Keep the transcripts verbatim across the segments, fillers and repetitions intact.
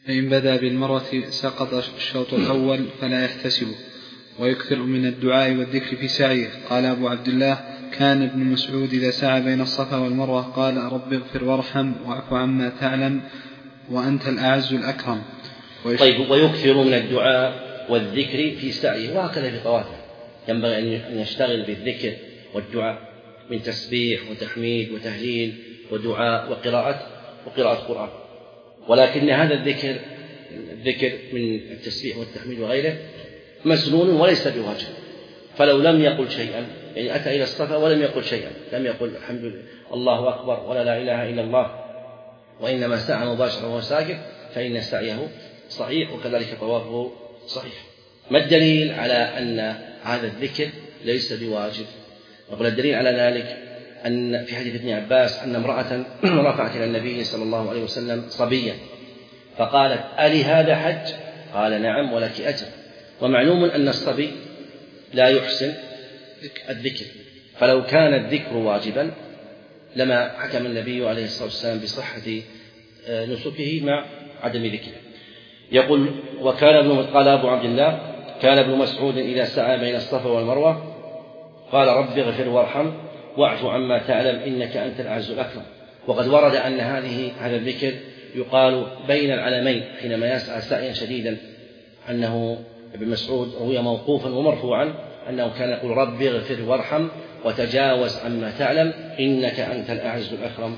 فإن بدأ بالمرة سقط الشوط الأول فلا يحتسبه، ويكثر من الدعاء والذكر في سعيه. قال أبو عبد الله: كان ابن مسعود إذا سعى بين الصفا والمروة قال: رب اغفر وارحم واعف عما تعلم وأنت الأعز الأكرم. طيب، ويكثر من الدعاء والذكر في سعيه، وهكذا في طوافه ينبغي أن يشتغل بالذكر والدعاء من تسبيح وتحميد وتهليل ودعاء وقراءة وقراءة قرآن. ولكن هذا الذكر الذكر من التسبيح والتحميد وغيره مسنون وليس بواجب، فلو لم يقل شيئا، يعني أتى إلى الصفا ولم يقل شيئا، لم يقل الحمد لله الله أكبر ولا لا إله إلا الله، وإنما سعى مباشرة وهو ساكت، فإن سعيه صحيح وكذلك طوافه صحيح. ما الدليل على أن هذا الذكر ليس بواجب؟ نقول الدليل على ذلك أن في حديث ابن عباس أن امرأة رفعت إلى النبي صلى الله عليه وسلم صبيا فقالت: ألي هذا حج؟ قال: نعم ولك أجر. ومعلوم أن الصبي لا يحسن الذكر، فلو كان الذكر واجبا لما حكم النبي عليه الصلاة والسلام بصحة نسكه مع عدم ذكره. يقول: وكان ابن قال أبو عبد الله: كان ابن مسعود إذا سعى بين الصفا والمروة قال: رب اغفر وارحم واعف عما تعلم إنك أنت الأعز الأكرم. وقد ورد أن هذه هذا الذكر يقال بين العلمين حينما يسعى سعيا شديدا، أنه ابن مسعود روي موقوفا ومرفوعا أنه كان يقول: رب اغفر وارحم وتجاوز عما تعلم إنك أنت الأعز الأكرم.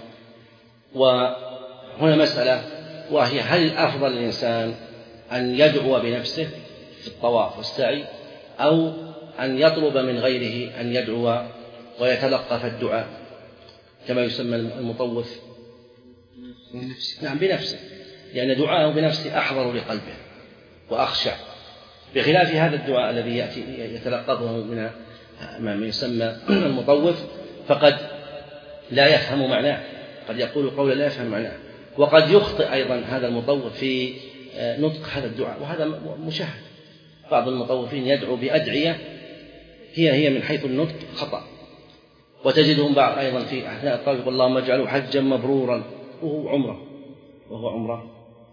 وهنا مسألة، وهي: هل الأفضل للإنسان أن يدعو بنفسه في الطواف والسعي أو أن يطلب من غيره أن يدعو ويتلقف الدعاء كما يسمى المطوف؟ نعم، بنفسه، لأن دعاءه بنفسه أحضر لقلبه وأخشع، بخلاف هذا الدعاء الذي يأتي يتلقفه من ما يسمى المطوف، فقد لا يفهم معناه، قد يقول قولا لا يفهم معناه، وقد يخطئ أيضا هذا المطوف في نطق هذا الدعاء، وهذا مشاهد. بعض المطوفين يدعو بأدعية هي هي من حيث النطق خطأ، وتجدهم بعض أيضا في أثناء الطواف يقول: اللهم اجعله حجا مبرورا وهو عمره وهو عمره.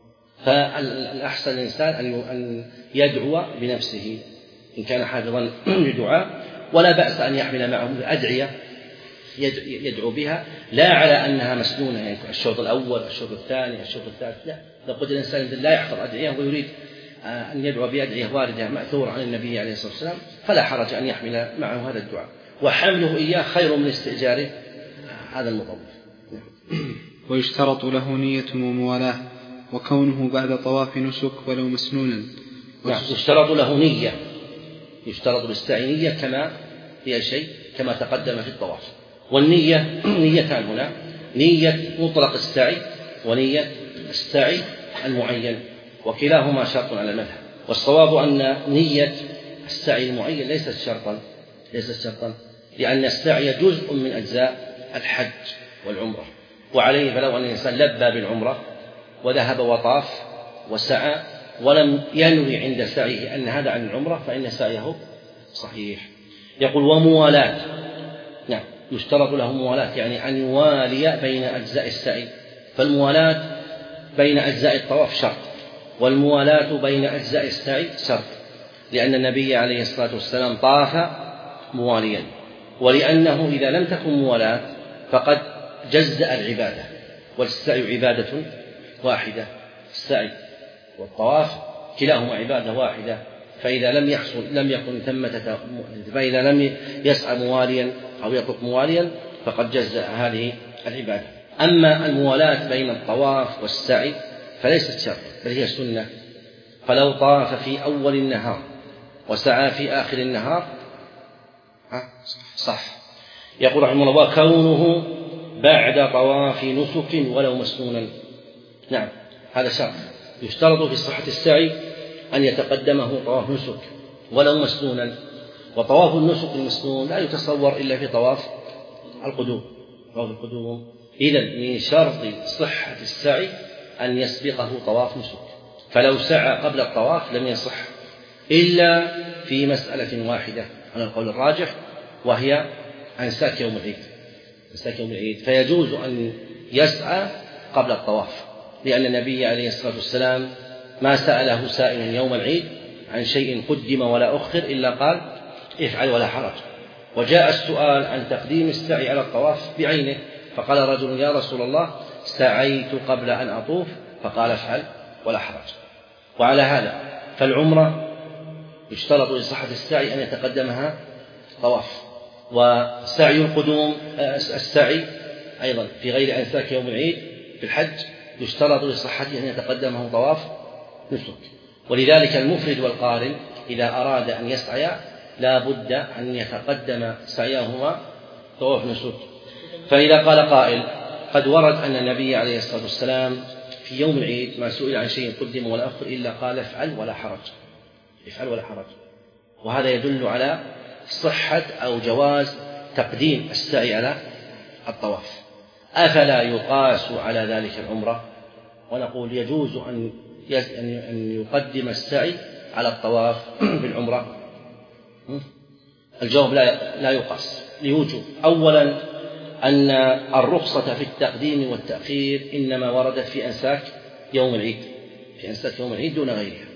فالأحسن الإنسان أن يدعو بنفسه إن كان حافظا لدعاء، ولا بأس أن يحمل معه أدعية يدعو بها، لا على أنها مسنونة، يعني الشوط الأول الشوط الثاني الشوط الثالث، لا. لو قلت الإنسان لا يحفظ أدعية ويريد أن يدعو بأدعية واردة مأثورة عن النبي عليه الصلاة والسلام فلا حرج أن يحمل معه هذا الدعاء، وحمله إياه خير من استئجاره هذا المطوف. ويشترط له نية وموالاة، وكونه بعد طواف نسك ولو مسنونا. نعم، يشترط له نية، يشترط للسعي نية كما هي شيء كما تقدم في الطواف. والنية نيتان هنا: نية مطلق السعي ونية السعي المعين، وكلاهما شرط على المذهب. والصواب أن نية السعي المعين ليست شرطا ليست شرطا لأن السعي جزء من أجزاء الحج والعمرة، وعليه فلو أن الإنسان لبى بالعمرة وذهب وطاف وسعى ولم ينوي عند سعيه أن هذا عن العمرة فإن سعيه صحيح. يقول: وموالاة، نعم، يشترط له موالاة، يعني أن يوالي بين أجزاء السعي، فالموالاة بين أجزاء الطواف شرط، والموالاة بين أجزاء السعي شرط، لأن النبي عليه الصلاة والسلام طاف مواليا، ولأنه إذا لم تكن موالاة فقد جزأ العبادة، والسعي عبادة واحدة، السعي والطواف كلاهما عبادة واحدة، فإذا لم يحصل لم يكن ثمة فإذا لم يسعى مواليا أو يطلق مواليا فقد جزأ هذه العبادة. أما الموالاة بين الطواف والسعي فليست شرط بل هي سنة، فلو طاف في أول النهار وسعى في آخر النهار صح. يقول رحمه الله: وكونه بعد طواف نسك ولو مسنونا. نعم، هذا شرط، يشترط في صحة السعي أن يتقدمه طواف نسك ولو مسنونا، وطواف النسك المسنون لا يتصور إلا في طواف القدوم طواف القدوم. إذن من شرط صحة السعي أن يسبقه طواف نسك، فلو سعى قبل الطواف لم يصح إلا في مسألة واحدة على القول الراجح، وهي أنساك يوم العيد أنساك يوم العيد فيجوز أن يسعى قبل الطواف لأن النبي عليه الصلاة والسلام ما سأله سائل يوم العيد عن شيء قدم ولا أخر إلا قال افعل ولا حرج. وجاء السؤال عن تقديم السعي على الطواف بعينه، فقال رجل يا رسول الله سعيت قبل أن أطوف، فقال افعل ولا حرج. وعلى هذا فالعمرة يشترط لصحة السعي أن يتقدمها طواف، وسعي القدوم السعي أيضا في غير أنساك يوم العيد في الحج يشترط لصحته أن يتقدمه طواف نسك. ولذلك المفرد والقارن إذا أراد أن يسعى لا بد أن يتقدم سعيهما طواف نسك. فإذا قال قائل قد ورد أن النبي عليه الصلاة والسلام في يوم العيد ما سئل عن شيء قدم ولا أخر إلا قال افعل ولا حرج، افعل ولا حرج، وهذا يدل على صحة أو جواز تقديم السعي على الطواف. أفلا يقاس على ذلك العمرة؟ ونقول يجوز أن أن يقدم السعي على الطواف بالعمرة. الجواب لا لا يقاس لوجوه. أولا أن الرخصة في التقديم والتأخير إنما وردت في أنساك يوم العيد، في أنساك يوم العيد دون غيرها.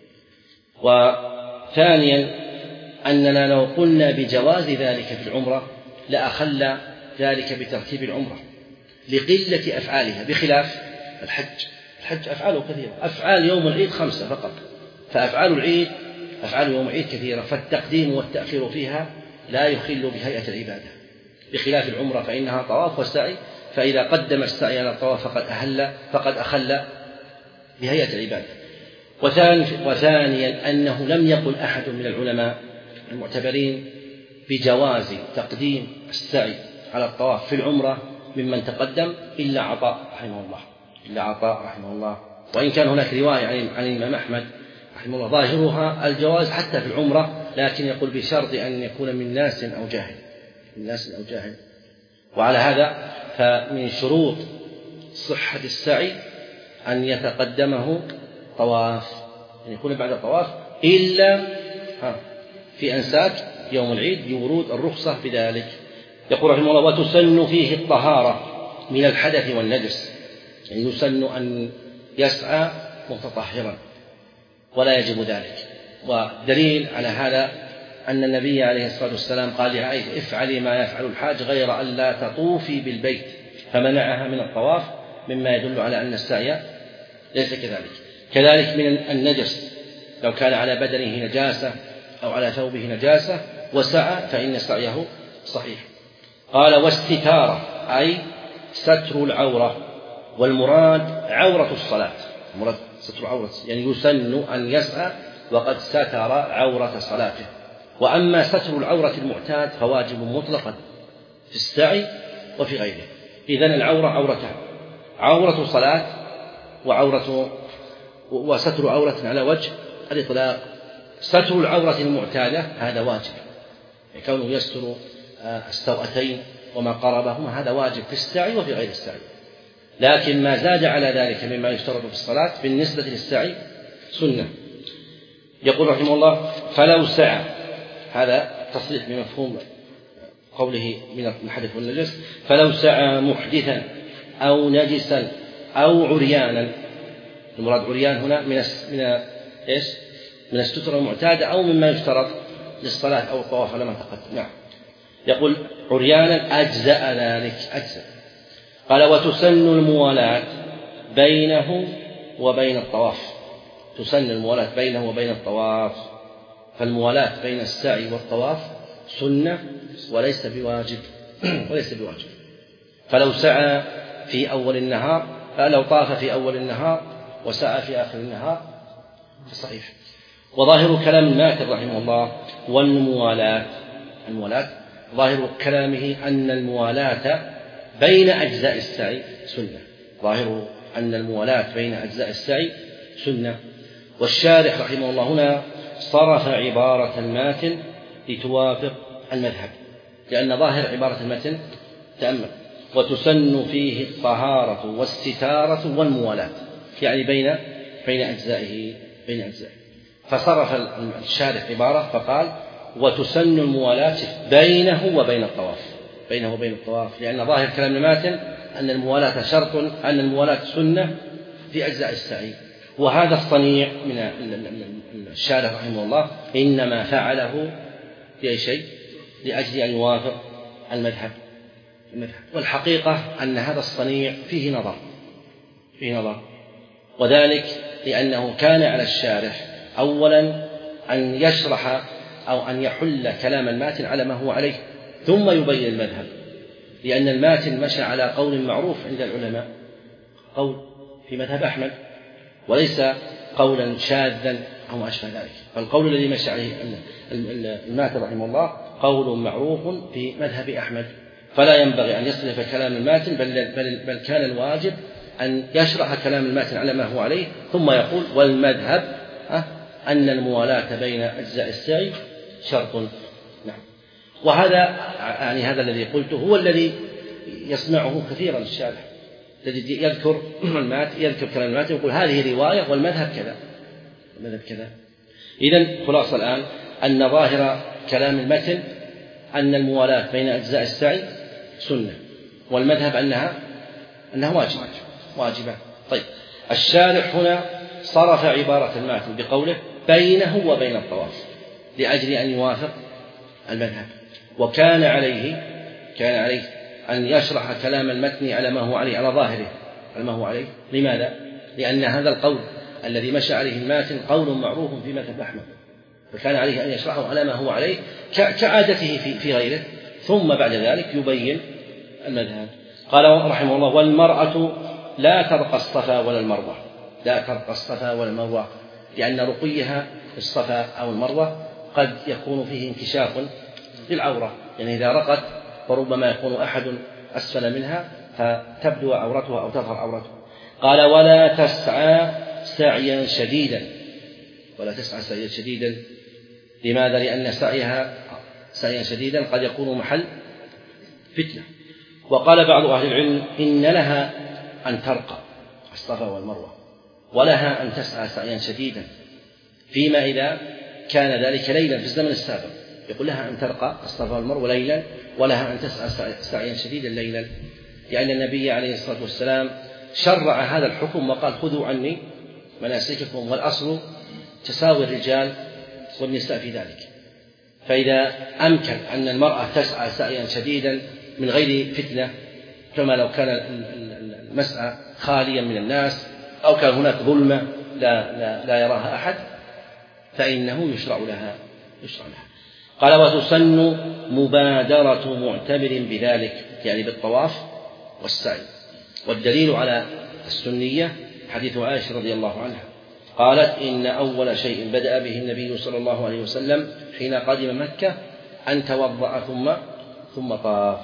وثانيا أننا لو قلنا بجواز ذلك في العمرة لأخل ذلك بترتيب العمرة لقلة أفعالها، بخلاف الحج. الحج أفعاله كثيرة، أفعال يوم العيد خمسة فقط، فأفعال العيد أفعال يوم العيد كثيرة، فالتقديم والتأخير فيها لا يخل بهيئة العبادة، بخلاف العمرة فإنها طواف وسعي، فإذا قدم السعي على الطواف فقد أهل فقد أخل بهيئة العبادة. وثانيا أنه لم يقل أحد من العلماء المعتبرين بجواز تقديم السعي على الطواف في العمرة ممن تقدم إلا عطاء رحمه الله، إلا عطاء رحمه الله. وإن كان هناك رواية عن الإمام أحمد رحمه الله ظاهرها الجواز حتى في العمرة، لكن يقول بشرط أن يكون من ناس أو جاهل، من ناس أو جاهل. وعلى هذا فمن شروط صحة السعي أن يتقدمه طواف، أن يكون بعد الطواف إلا في أنساك يوم العيد بورود الرخصة بذلك. يقول رحمه الله وتسن فيه الطهارة من الحدث والنجس، يعني يسن أن يسعى متطهرا ولا يجب ذلك. ودليل على هذا أن النبي عليه الصلاة والسلام قال لعائشة افعلي ما يفعل الحاج غير أن لا تطوفي بالبيت، فمنعها من الطواف، مما يدل على أن السعي ليس كذلك. كذلك من النجس، لو كان على بدنه نجاسة أو على ثوبه نجاسة وسعى فإن سعيه صحيح. قال واستتارة أي ستر العورة، والمراد عورة الصلاة، المراد ستر عورة، يعني يسن أن يسعى وقد ستر عورة صلاته. وأما ستر العورة المعتاد فواجب مطلقا في السعي وفي غيره. إذن العورة عورتان، عورة صلاة وعورة وستر عورة على وجه الإطلاق. ستر العورة المعتادة هذا واجب، كونه يستر السوأتين وما قربهما هذا واجب في السعي وفي غير السعي. لكن ما زاد على ذلك مما يشترط في الصلاة بالنسبة للسعي سنة. يقول رحمه الله فلو سعى، هذا تصريح بمفهوم قوله من الحدث والنجس، فلو سعى محدثا أو نجسا أو عريانا، المراد عريان هنا من من ايش؟ من السترة المعتادة أو مما يشترط للصلاة أو الطواف على ما تقدم. نعم. يقول عريانا أجزأ ذلك، أجزأ. قال وتسن الموالاة بينه وبين الطواف، تسن الموالاة بينه وبين الطواف، فالموالاة بين السعي والطواف سنة وليس بواجب وليس بواجب. فلو سعى في أول النهار، فلو طاف في أول النهار وسعى في آخر النهار فصحيح. وظاهر كلام الماكر رحمه الله والموالاة، الموالاة ظاهر كلامه أن الموالاة بين أجزاء السعي سنة، ظاهر أن الموالاة بين أجزاء السعي سنة. والشارح رحمه الله هنا صرف عبارة الماتن لتوافق المذهب، لأن ظاهر عبارة الماتن تأمل وتسن فيه الطهارة والستارة والموالاة، يعني بين بين أجزائه بين أجزائه فصرف الشارح عبارة فقال وتسن الموالاة بينه وبين الطواف، بينه وبين الطواف، لأن ظاهر كلام الماتن أن الموالاة شرط، أن الموالاة سنة في أجزاء السعي. وهذا الصنيع من الشارع رحمه الله إنما فعله في أي شيء لأجل أن يوافق المذهب. والحقيقة أن هذا الصنيع فيه نظر فيه نظر وذلك لأنه كان على الشارح أولا أن يشرح أو أن يحل كلام الماتن على ما هو عليه ثم يبين المذهب، لأن الماتن مشى على قول معروف عند العلماء، قول في مذهب أحمد، وليس قولا شاذا أو ما أشبه ذلك. فالقول الذي مشى عليه الماتن رحمه الله قول معروف في مذهب أحمد، فلا ينبغي أن يصرف كلام الماتن، بل, بل, بل كان الواجب أن يشرح كلام الماتن على ما هو عليه ثم يقول والمذهب أن الموالاة بين أجزاء السعي شرط. نعم. وهذا يعني هذا الذي قلته هو الذي يصنعه كثيرا الشارح، الذي يذكر المات يذكر كلام الماتن يقول هذه رواية والمذهب كذا المذهب كذا. إذن خلاص الآن أن ظاهر كلام المتن أن الموالاة بين أجزاء السعي سنة، والمذهب أنها أنها واجبة واجبة. طيب الشارح هنا صرف عبارة الماتن بقوله بينه وبين الطواف لأجل أن يوافق المذهب، وكان عليه كان عليه أن يشرح كلام المتن على ما هو عليه، على ظاهره على ما هو عليه. لماذا؟ لأن هذا القول الذي مشى عليه الماتن قول معروف في مذهب أحمد، فكان عليه أن يشرحه على ما هو عليه كعادته في غيره، ثم بعد ذلك يبين المذهب. قال رحمه الله والمرأة لا ترقى الصفا ولا المروة، لا ترقى الصفا ولا المروة، لأن رقيها في الصفا أو المروة قد يكون فيه انكشاف للعورة، يعني إذا رقت فربما يكون أحد أسفل منها فتبدو عورتها أو تظهر عورتها. قال ولا تسعى سعيا شديدا، ولا تسعى سعيا شديدا. لماذا؟ لأن سعيها سعيا شديدا قد يكون محل فتنة. وقال بعض أهل العلم إن لها أن ترقى الصفا والمروة، ولها أن تسعى سعيا شديدا، فيما إذا كان ذلك ليلا في الزمن السابق، يقول لها أن ترقى الصفا والمروة ليلا، ولها أن تسعى سعيا شديدا ليلا، لأن النبي عليه الصلاة والسلام شرع هذا الحكم وقال خذوا عني مناسككم، والأصل تساوي الرجال والنساء في ذلك. فإذا أمكن أن المرأة تسعى سعيا شديدا من غير فتنة، كما لو كان المسعى خاليا من الناس أو كان هناك ظلمة لا, لا, لا يراها أحد، فإنه يشرع لها يشرع لها. قال وتسن مبادرة معتبر بذلك، يعني بالطواف والسعي. والدليل على السنية حديث عائشة رضي الله عنها قالت إن أول شيء بدأ به النبي صلى الله عليه وسلم حين قدم مكة أن توضأ ثم ثم طاف.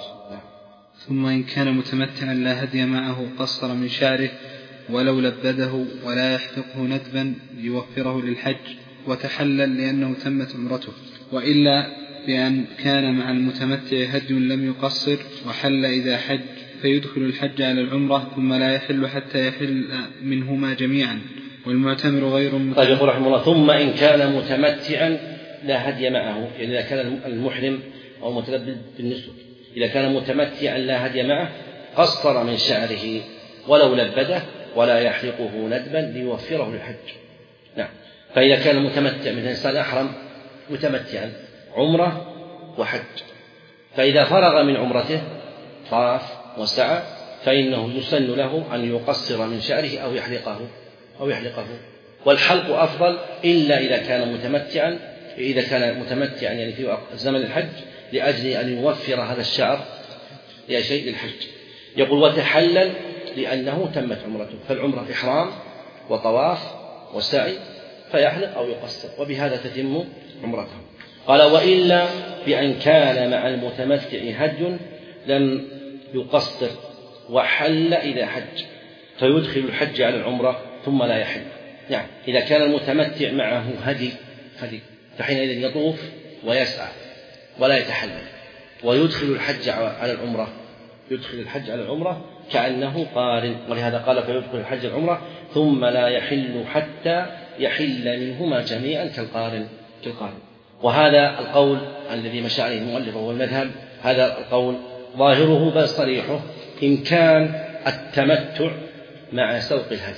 ثم إن كان متمتعا لا هدي معه قصر من شعره ولو لبده ولا يحلقه ندبا ليوفره للحج وتحلل لأنه تمت عمرته، وإلا بأن كان مع المتمتع هدي لم يقصر وحل إذا حج فيدخل الحج على العمرة ثم لا يحل حتى يحل منهما جميعا، والمعتمر غير متمتع. طيب يقول رحمه الله ثم إن كان متمتعا لا هدي معه، يعني إذا كان المحرم أو متلبد بالنسك إذا كان متمتعا لا هدي معه قصر من شعره ولو لبده ولا يحلقه ندبا ليوفره للحج. نعم. فإذا كان متمتع من إنسان أحرم متمتعا عمرة وحج، فإذا فرغ من عمرته طاف وسعى فإنه يسن له أن يقصر من شعره أو يحلقه أو يحلقه والحلق أفضل إلا إذا كان متمتعا إذا كان متمتعا يعني في زمن الحج لأجل أن يوفر هذا الشعر لشيء للحج. يقول وتحلل لأنه تمت عمرته، فالعمرة إحرام وطواف وسعي، فيحلق أو يقصر وبهذا تتم عمرته. قال وإلا بأن كان مع المتمتع هدي لم يقصر وحل إذا حج فيدخل الحج على العمرة ثم لا يحل. يعني إذا كان المتمتع معه هدي هدي فحينئذ يطوف ويسعى ولا يتحلل ويدخل الحج على العمرة يدخل الحج على العمرة كأنه قارن، ولهذا قال فيدخل الحج العمرة ثم لا يحل حتى يحل منهما جميعا كالقارن كالقارن. وهذا القول الذي مشى عليه المؤلف وهو المذهب، هذا القول ظاهره بل صريحه إن كان التمتع مع سوق الهدي،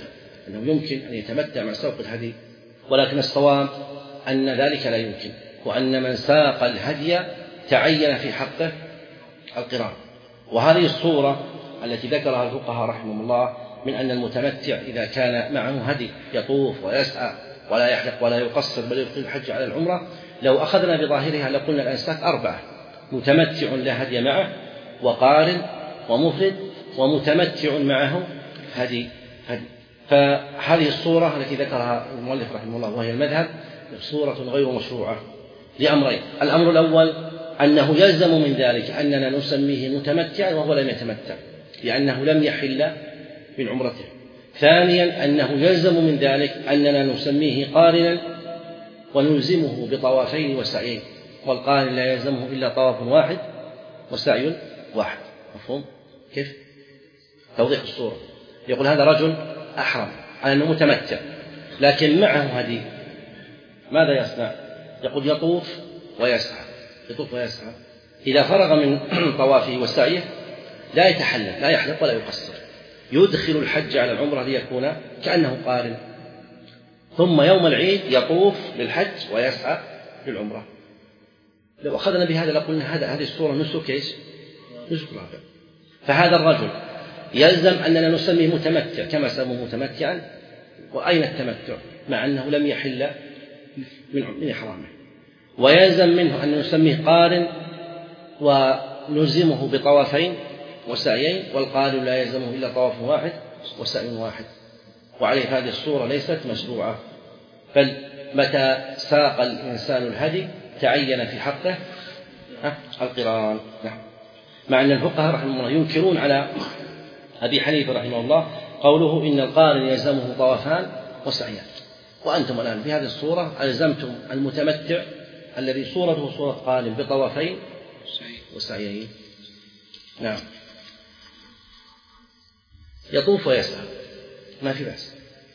أنه يمكن أن يتمتع مع سوق الهدي، ولكن الصواب أن ذلك لا يمكن، وأن من ساق الهدي تعين في حقه القران. وهذه الصورة التي ذكرها الفقهاء رحمهم الله من أن المتمتع إذا كان معه هدي يطوف ويسعى ولا يحلق ولا يقصر بل يقيم الحج على العمرة، لو أخذنا بظاهرها لقلنا الأنساك أربعة: متمتع لا هدي معه، وقارن، ومفرد، ومتمتع معه هدي هدي فهذه الصورة التي ذكرها المؤلف رحمه الله وهي المذهب صورة غير مشروعة لأمرين: الأمر الأول أنه يلزم من ذلك أننا نسميه متمتعا وهو لم يتمتع لأنه لم يحل من عمرته. ثانيا أنه يلزم من ذلك أننا نسميه قارنا ونلزمه بطوافين وسعيين، والقارن لا يلزمه إلا طواف واحد وسعي واحد. مفهوم كيف؟ توضيح الصورة: يقول هذا رجل أحرم على أنه متمتع لكن معه هدي، ماذا يصنع؟ يقول يطوف ويسعى يطوف ويسعى إذا فرغ من طوافه وسعيه لا يتحلل لا يحلق ولا يقصر، يدخل الحج على العمرة ليكون كأنه قارن، ثم يوم العيد يطوف للحج ويسعى للعمرة. لو أخذنا بهذا لقلنا هذا هذه الصورة نسك إيش؟ نسك رابع. فهذا الرجل يلزم أننا نسميه متمتع كما سموه متمتعا، وأين التمتع مع أنه لم يحل من إحرامه؟ ويلزم منه أن نسميه قارن ونلزمه بطوافين وسعيين، والقارن لا يلزمه إلا طواف واحد وسعي واحد. وعليه هذه الصورة ليست مشروعة، بل متى ساق الإنسان الهدي تعين في حقه القران. مع أن الفقهاء رحمه الله ينكرون على أبي حنيفة رحمه الله قوله إن القارن يلزمه طوافان وسعيان، وأنتم الآن بهذه الصورة ألزمتم المتمتع الذي صورته صورة قارن بطوافين وسعيين. نعم، يطوف ويسعى ما في بأس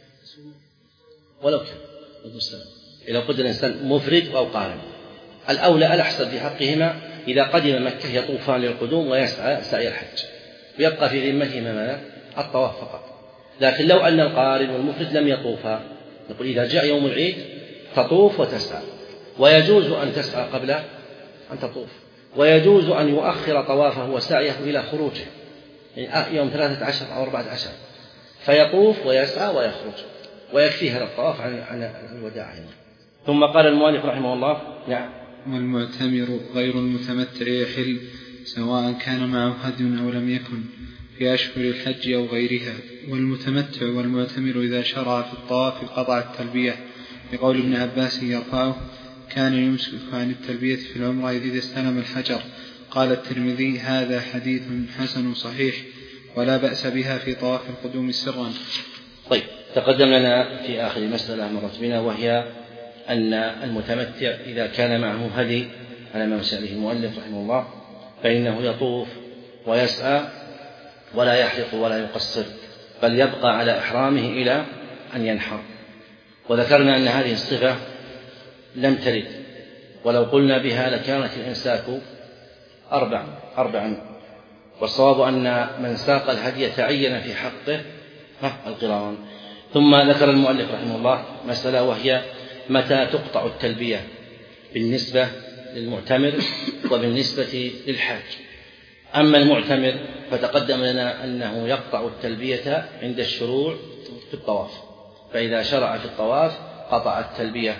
ولو كان إذا قدر الإنسان مفرد أو قارن. الأولى الأحسن في حقهما إذا قدم مكة يطوفان للقدوم ويسعى سعي الحج، ويبقى في ذمتهما ماذا؟ الطواف فقط. لكن لو أن القارن والمفرد لم يطوفا نقول إذا جاء يوم العيد تطوف وتسعى، ويجوز أن تسعى قبل أن تطوف، ويجوز أن يؤخر طوافه وسعيه إلى خروجه، يعني يوم ثلاثة عشر أو أربعة عشر فيطوف ويسعى ويخرج، ويكفي هذا الطواف عن الوداع. ثم قال المؤلف رحمه الله: نعم. والمعتمر غير المتمتع يحل سواء كان معه هدي أو لم يكن في أشهر الحج أو غيرها. والمتمتع والمعتمر إذا شرع في الطواف قطع التلبية، بقول ابن عباس يرفعه: كان يمسك عن التلبية في العمرة إذا استلم الحجر. قال الترمذي: هذا حديث حسن صحيح ولا بأس بها في طواف القدوم سرا. طيب، تقدم لنا في آخر مسألة مرت بنا، وهي أن المتمتع إذا كان معه هدي على ما سأله المؤلف رحمه الله فإنه يطوف ويسعى ولا يحلق ولا يقصر، بل يبقى على إحرامه إلى أن ينحر. وذكرنا أن هذه الصفة لم ترد، ولو قلنا بها لكانت الإمساك أربع أربعا والصواب أن من ساق الهدي تعين في حقه القران. ثم ذكر المؤلف رحمه الله مسألة، وهي متى تقطع التلبية بالنسبة للمعتمر وبالنسبة للحاج. أما المعتمر فتقدم لنا أنه يقطع التلبية عند الشروع في الطواف، فإذا شرع في الطواف قطع التلبية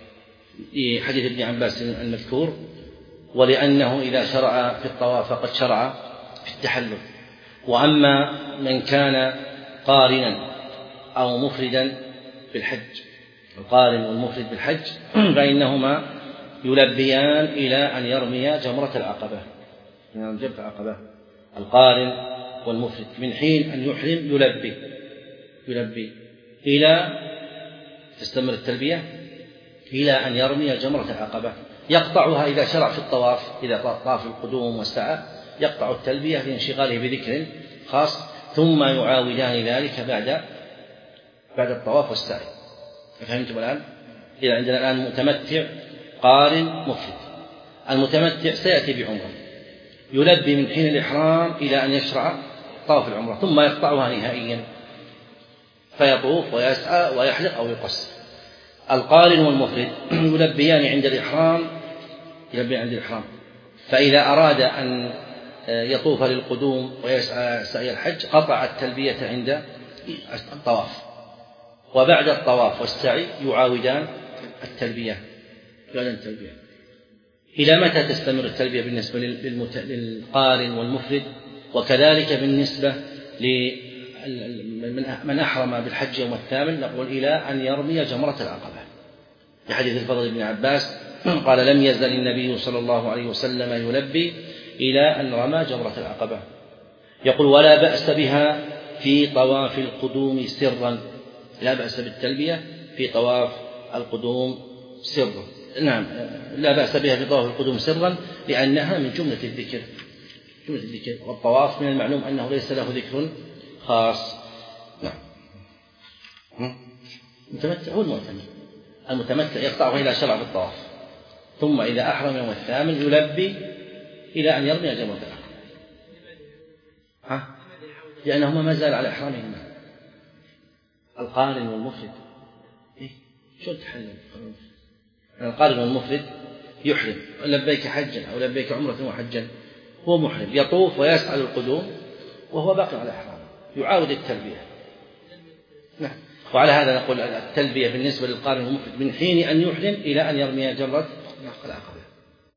لحديث ابن عباس المذكور، ولأنه إذا شرع في الطواف فقد شرع في التحلل. وأما من كان قارنا أو مفردا بالحج، القارن والمفرد بالحج، فإنهما يلبيان إلى أن يرمي جمرة العقبة، من جمرة العقبة القارن والمفرد من حين أن يحرم يلبي يلبي إلى تستمر التلبية إلى أن يرمي جمرة العقبة. يقطعها إذا شرع في الطواف، إذا طاف القدوم والسعى يقطع التلبية لانشغاله بذكر خاص، ثم يعاودان ذلك بعد بعد الطواف والسعي. فهمتم الآن؟ إذا عندنا الآن متمتع قارن مفرد. المتمتع سيأتي بعمرة يلبي من حين الإحرام إلى أن يشرع طواف العمرة، ثم يقطعها نهائيا. فيطوف ويسعى ويحلق أو يقصر. القارن والمفرد يلبيان عند الإحرام يلبيان عند الإحرام فإذا أراد أن يطوف للقدوم ويسعى سعي الحج قطع التلبية عند الطواف، وبعد الطواف والسعي يعاودان التلبية. إلى متى تستمر التلبية بالنسبة للقارن والمفرد؟ وكذلك بالنسبة لمن أحرم بالحج يوم الثامن نقول إلى أن يرمي جمرة العقبة، لحديث الفضل بن عباس قال لم يزل النبي صلى الله عليه وسلم يلبي إلى أن رمى جمرة العقبة. يقول ولا بأس بها في طواف القدوم سرا، لا بأس بالتلبية في طواف القدوم سرا. نعم لا بأس بها في طواف القدوم سرا لأنها من جملة الذكر جملة الذكر والطواف من المعلوم أنه ليس له ذكر خاص. نعم المتمتع هو المعتمر، المتمتع يقطعه إلى شرع الطواف، ثم إذا أحرم يوم الثامن يلبي إلى أن يرمي جمرة العقبة، ها لأنهما ما زال على إحرامهما. القارن والمفرد إيه؟ شو تحلل القارن والمفرد؟ يحرم لبيك حجا أو لبيك عمرة وحجا، هو محرم يطوف ويسعى للقدوم وهو باقي على إحرامه، يعاود التلبية. نعم. وعلى هذا نقول التلبية بالنسبة للقارن والمفرد من حين أن يحرم إلى أن يرمي جمرة العقبة.